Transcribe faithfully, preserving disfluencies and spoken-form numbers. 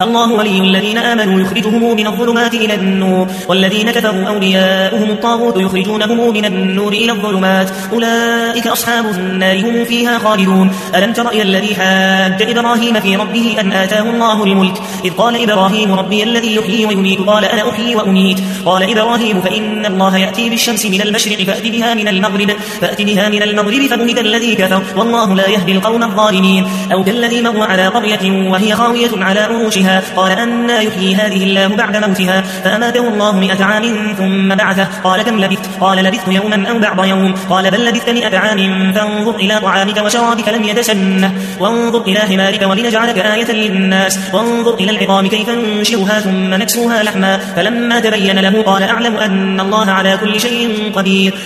الله ولي الذين آمنوا يخرجهم من الظلمات إلى النور والذين كفروا أولياؤهم الطاغوت يخرجونهم من النور إلى الظلمات أولئك أصحاب النار هم فيها خالدون. ألم تر إلى الذي حاج إبراهيم في ربه أن آتاه الله الملك إذ قال إبراهيم ربي الذي يحيي ويميت قال أنا أحيي وأميت قال إبراهيم فإن الله يأتي بالشمس من المشرق فأت بها من المغرب فأت بها من المغرب فبهت الذي كفر والله لا يهدي القوم الظالمين. أو كالذي مر على قرية وهي خاوية على عروشها قال أنى يحيي هذه الله بعد موتها فأماته الله مئة عام ثم بعثه قال كم لبثت قال لبثت يوما أو بعض يوم قال بل لبثت مئة عام فانظر إلى طعامك وشرابك لم يتسنه وانظر إلى حمارك ولنجعلك آية للناس وانظر إلى العظام كيف ننشرها ثم نكسوها لحما فلما تبين له قال أعلم أن الله على كل شيء قدير.